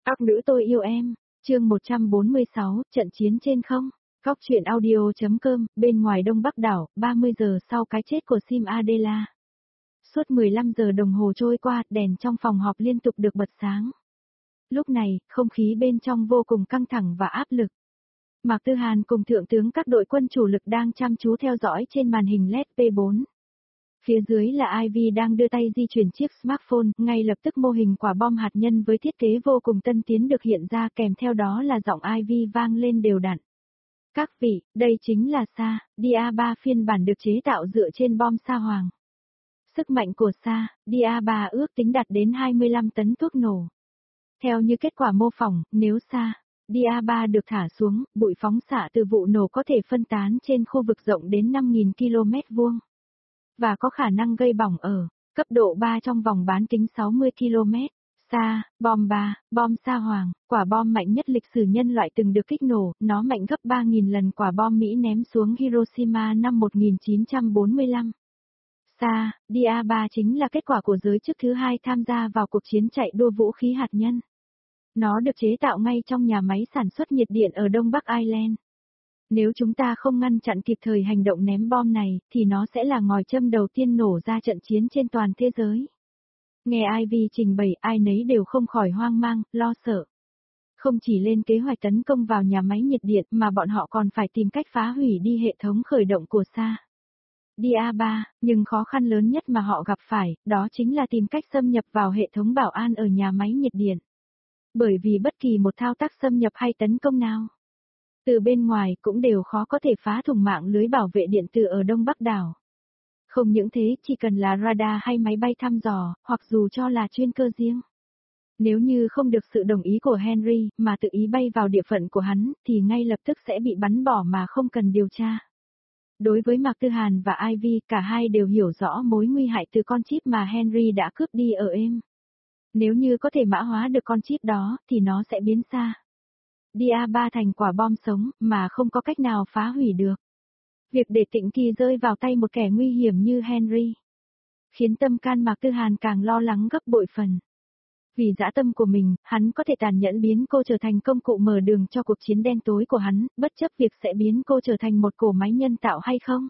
Các nữ tôi yêu em, chương 146, trận chiến trên không. Góc truyện audio.com, bên ngoài Đông Bắc đảo, 30 giờ sau cái chết của Sim Adela. Suốt 15 giờ đồng hồ trôi qua, đèn trong phòng họp liên tục được bật sáng. Lúc này, không khí bên trong vô cùng căng thẳng và áp lực. Mạc Tư Hàn cùng thượng tướng các đội quân chủ lực đang chăm chú theo dõi trên màn hình LED P4. Phía dưới là Ivy đang đưa tay di chuyển chiếc smartphone, ngay lập tức mô hình quả bom hạt nhân với thiết kế vô cùng tân tiến được hiện ra, kèm theo đó là giọng Ivy vang lên đều đặn. Các vị, đây chính là Sa, Dia-3 phiên bản được chế tạo dựa trên bom Sa Hoàng. Sức mạnh của Sa, Dia-3 ước tính đạt đến 25 tấn thuốc nổ. Theo như kết quả mô phỏng, nếu Sa, Dia-3 được thả xuống, bụi phóng xạ từ vụ nổ có thể phân tán trên khu vực rộng đến 5.000 km vuông. Và có khả năng gây bỏng ở cấp độ 3 trong vòng bán kính 60 km. Sa, bom 3, bom Sa Hoàng, quả bom mạnh nhất lịch sử nhân loại từng được kích nổ, nó mạnh gấp 3.000 lần quả bom Mỹ ném xuống Hiroshima năm 1945. Sa, Dia-3 chính là kết quả của giới chức thứ hai tham gia vào cuộc chiến chạy đua vũ khí hạt nhân. Nó được chế tạo ngay trong nhà máy sản xuất nhiệt điện ở Đông Bắc Ireland. Nếu chúng ta không ngăn chặn kịp thời hành động ném bom này, thì nó sẽ là ngòi châm đầu tiên nổ ra trận chiến trên toàn thế giới. Nghe Ivy trình bày, ai nấy đều không khỏi hoang mang, lo sợ. Không chỉ lên kế hoạch tấn công vào nhà máy nhiệt điện mà bọn họ còn phải tìm cách phá hủy đi hệ thống khởi động của Sa, Dia-3, nhưng khó khăn lớn nhất mà họ gặp phải, đó chính là tìm cách xâm nhập vào hệ thống bảo an ở nhà máy nhiệt điện. Bởi vì bất kỳ một thao tác xâm nhập hay tấn công nào từ bên ngoài cũng đều khó có thể phá thủng mạng lưới bảo vệ điện tử ở Đông Bắc đảo. Không những thế, chỉ cần là radar hay máy bay thăm dò, hoặc dù cho là chuyên cơ riêng. Nếu như không được sự đồng ý của Henry, mà tự ý bay vào địa phận của hắn, thì ngay lập tức sẽ bị bắn bỏ mà không cần điều tra. Đối với Mạc Tư Hàn và Ivy, cả hai đều hiểu rõ mối nguy hại từ con chip mà Henry đã cướp đi ở êm. Nếu như có thể mã hóa được con chip đó, thì nó sẽ biến Sa, Dia-3 thành quả bom sống, mà không có cách nào phá hủy được. Việc để Tịnh Kỳ rơi vào tay một kẻ nguy hiểm như Henry, khiến tâm can Mạc Tư Hàn càng lo lắng gấp bội phần. Vì dã tâm của mình, hắn có thể tàn nhẫn biến cô trở thành công cụ mở đường cho cuộc chiến đen tối của hắn, bất chấp việc sẽ biến cô trở thành một cỗ máy nhân tạo hay không.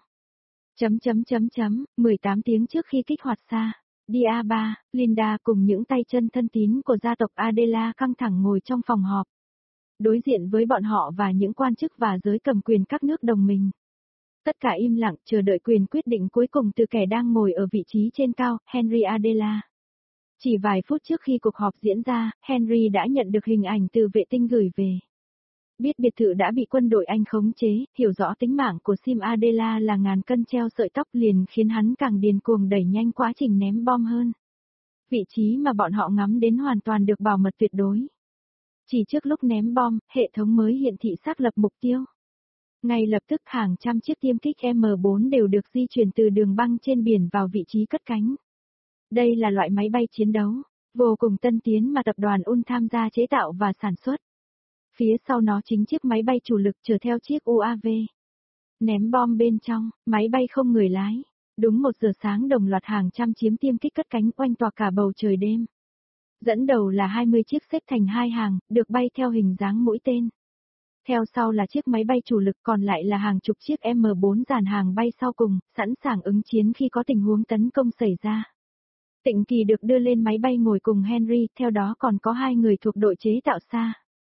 18 tiếng trước khi kích hoạt Sa, Dia-3, Linda cùng những tay chân thân tín của gia tộc Adela căng thẳng ngồi trong phòng họp. Đối diện với bọn họ và những quan chức và giới cầm quyền các nước đồng minh. Tất cả im lặng chờ đợi quyền quyết định cuối cùng từ kẻ đang ngồi ở vị trí trên cao, Henry Adela. Chỉ vài phút trước khi cuộc họp diễn ra, Henry đã nhận được hình ảnh từ vệ tinh gửi về. Biết biệt thự đã bị quân đội Anh khống chế, hiểu rõ tính mạng của Sim Adela là ngàn cân treo sợi tóc liền khiến hắn càng điên cuồng đẩy nhanh quá trình ném bom hơn. Vị trí mà bọn họ ngắm đến hoàn toàn được bảo mật tuyệt đối. Chỉ trước lúc ném bom, hệ thống mới hiện thị xác lập mục tiêu. Ngay lập tức hàng trăm chiếc tiêm kích M4 đều được di chuyển từ đường băng trên biển vào vị trí cất cánh. Đây là loại máy bay chiến đấu, vô cùng tân tiến mà tập đoàn UN tham gia chế tạo và sản xuất. Phía sau nó chính chiếc máy bay chủ lực chở theo chiếc UAV. Ném bom bên trong, máy bay không người lái. Đúng 1 giờ sáng đồng loạt hàng trăm chiếm tiêm kích cất cánh oanh tỏa cả bầu trời đêm. Dẫn đầu là 20 chiếc xếp thành hai hàng, được bay theo hình dáng mũi tên. Theo sau là chiếc máy bay chủ lực, còn lại là hàng chục chiếc M4 dàn hàng bay sau cùng, sẵn sàng ứng chiến khi có tình huống tấn công xảy ra. Tịnh Kỳ được đưa lên máy bay ngồi cùng Henry, theo đó còn có 2 người thuộc đội chế tạo Sa,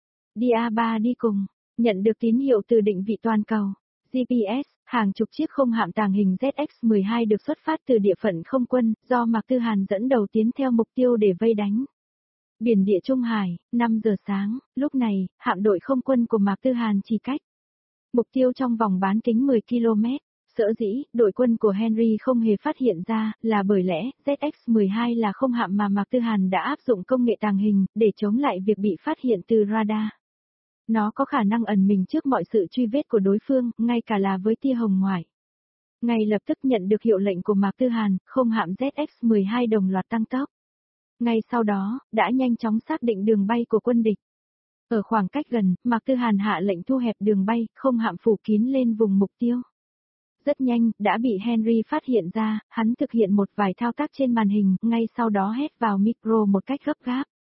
Dia-3 đi cùng, nhận được tín hiệu từ định vị toàn cầu, GPS, hàng chục chiếc không hạm tàng hình ZX-12 được xuất phát từ địa phận không quân, do Mạc Tư Hàn dẫn đầu tiến theo mục tiêu để vây đánh. Biển địa Trung Hải, 5 giờ sáng, lúc này, hạm đội không quân của Mạc Tư Hàn chỉ cách mục tiêu trong vòng bán kính 10 km. Sở dĩ, đội quân của Henry không hề phát hiện ra, là bởi lẽ, ZX-12 là không hạm mà Mạc Tư Hàn đã áp dụng công nghệ tàng hình, để chống lại việc bị phát hiện từ radar. Nó có khả năng ẩn mình trước mọi sự truy vết của đối phương, ngay cả là với tia hồng ngoại. Ngay lập tức nhận được hiệu lệnh của Mạc Tư Hàn, không hạm ZX-12 đồng loạt tăng tốc. Ngay sau đó, đã nhanh chóng xác định đường bay của quân địch. Ở khoảng cách gần, Mạc Tư Hàn hạ lệnh thu hẹp đường bay, không hạm phủ kín lên vùng mục tiêu. Rất nhanh, đã bị Henry phát hiện ra, hắn thực hiện một vài thao tác trên màn hình, ngay sau đó hét vào micro một cách gấp gáp.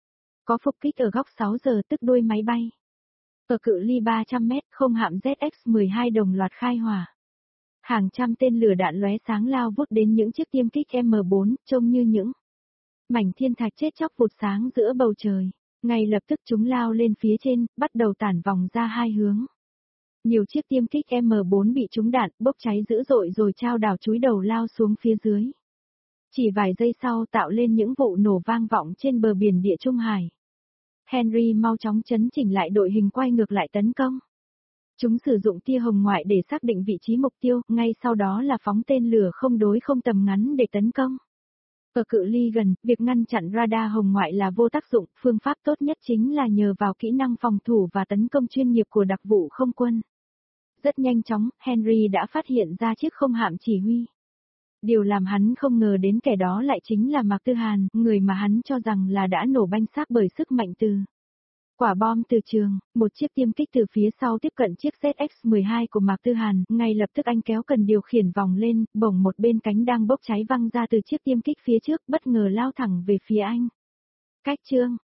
Có phục kích ở góc 6 giờ tức đuôi máy bay. Ở cự ly 300 mét, không hạm ZX-12 đồng loạt khai hỏa. Hàng trăm tên lửa đạn lóe sáng lao vút đến những chiếc tiêm kích M4, trông như những mảnh thiên thạch chết chóc vụt sáng giữa bầu trời. Ngay lập tức chúng lao lên phía trên, bắt đầu tản vòng ra hai hướng. Nhiều chiếc tiêm kích M4 bị trúng đạn, bốc cháy dữ dội rồi chao đảo chúi đầu lao xuống phía dưới. Chỉ vài giây sau tạo lên những vụ nổ vang vọng trên bờ biển Địa Trung Hải. Henry mau chóng chấn chỉnh lại đội hình quay ngược lại tấn công. Chúng sử dụng tia hồng ngoại để xác định vị trí mục tiêu, ngay sau đó là phóng tên lửa không đối không tầm ngắn để tấn công. Ở cự ly gần, việc ngăn chặn radar hồng ngoại là vô tác dụng, phương pháp tốt nhất chính là nhờ vào kỹ năng phòng thủ và tấn công chuyên nghiệp của đặc vụ không quân. Rất nhanh chóng, Henry đã phát hiện ra chiếc không hạm chỉ huy. Điều làm hắn không ngờ đến kẻ đó lại chính là Mạc Tư Hàn, người mà hắn cho rằng là đã nổ banh xác bởi sức mạnh từ quả bom từ trường. Một chiếc tiêm kích từ phía sau tiếp cận chiếc ZX-12 của Mạc Tư Hàn, ngay lập tức anh kéo cần điều khiển vòng lên, bỗng một bên cánh đang bốc cháy văng ra từ chiếc tiêm kích phía trước, bất ngờ lao thẳng về phía anh. Cách chương